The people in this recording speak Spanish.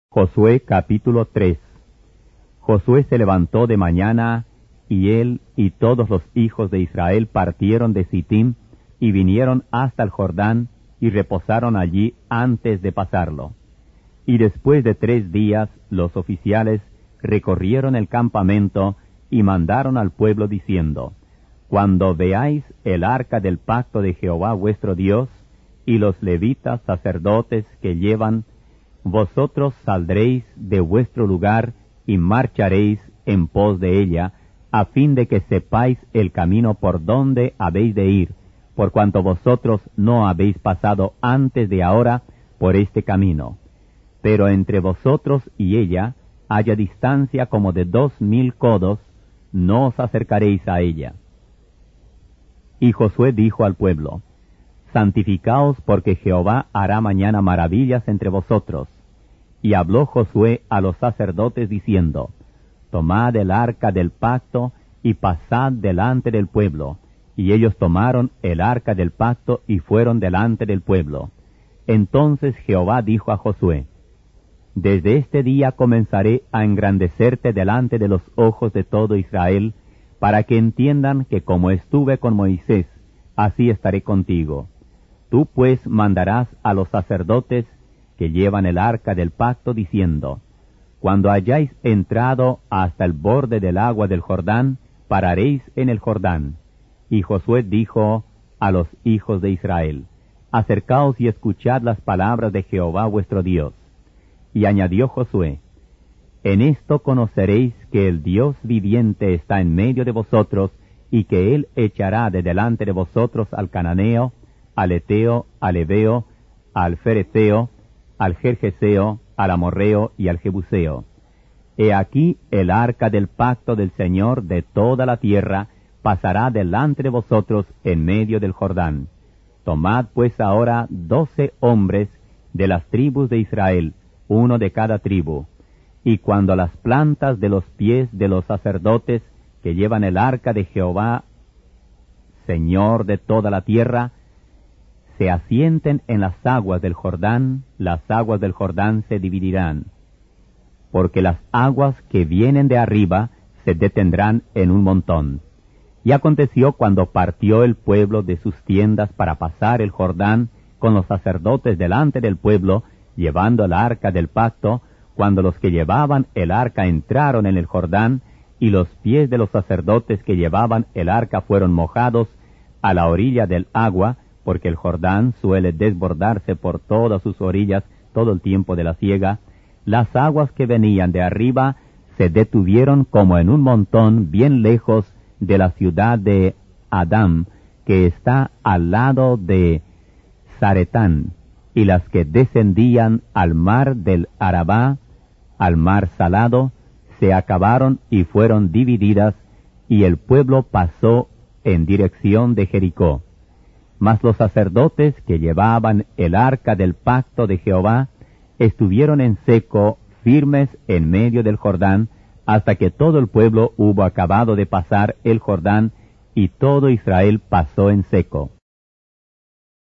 Josué capítulo 3. Josué se levantó de mañana, y él y todos los hijos de Israel partieron de Sittim, y vinieron hasta el Jordán, y reposaron allí antes de pasarlo. Y después de 3 días, los oficiales recorrieron el campamento, y mandaron al pueblo diciendo: Cuando veáis el arca del pacto de Jehová vuestro Dios, y los levitas sacerdotes que llevan, vosotros saldréis de vuestro lugar y marcharéis en pos de ella, a fin de que sepáis el camino por donde habéis de ir, por cuanto vosotros no habéis pasado antes de ahora por este camino. Pero entre vosotros y ella haya distancia como de 2000 codos, no os acercaréis a ella. Y Josué dijo al pueblo: Santificaos, porque Jehová hará mañana maravillas entre vosotros. Y habló Josué a los sacerdotes diciendo: Tomad el arca del pacto y pasad delante del pueblo. Y ellos tomaron el arca del pacto y fueron delante del pueblo. Entonces Jehová dijo a Josué: Desde este día comenzaré a engrandecerte delante de los ojos de todo Israel, para que entiendan que como estuve con Moisés, así estaré contigo. Tú pues mandarás a los sacerdotes que llevan el arca del pacto, diciendo: Cuando hayáis entrado hasta el borde del agua del Jordán, pararéis en el Jordán. Y Josué dijo a los hijos de Israel: Acercaos y escuchad las palabras de Jehová vuestro Dios. Y añadió Josué: En esto conoceréis que el Dios viviente está en medio de vosotros, y que él echará de delante de vosotros al cananeo, al eteo, al heveo, al ferezeo, al gergeseo, al amorreo y al jebuseo. He aquí el arca del pacto del Señor de toda la tierra pasará delante de vosotros en medio del Jordán. Tomad pues ahora 12 hombres de las tribus de Israel, uno de cada tribu. Y cuando las plantas de los pies de los sacerdotes que llevan el arca de Jehová, Señor de toda la tierra, se asienten en las aguas del Jordán, las aguas del Jordán se dividirán, porque las aguas que vienen de arriba se detendrán en un montón. Y aconteció cuando partió el pueblo de sus tiendas para pasar el Jordán con los sacerdotes delante del pueblo, llevando el arca del pacto, cuando los que llevaban el arca entraron en el Jordán, y los pies de los sacerdotes que llevaban el arca fueron mojados a la orilla del agua, porque el Jordán suele desbordarse por todas sus orillas todo el tiempo de la siega, las aguas que venían de arriba se detuvieron como en un montón bien lejos de la ciudad de Adam, que está al lado de Zaretán, y las que descendían al mar del Arabá, al mar salado, se acabaron y fueron divididas, y el pueblo pasó en dirección de Jericó. Mas los sacerdotes que llevaban el arca del pacto de Jehová estuvieron en seco, firmes en medio del Jordán, hasta que todo el pueblo hubo acabado de pasar el Jordán, y todo Israel pasó en seco.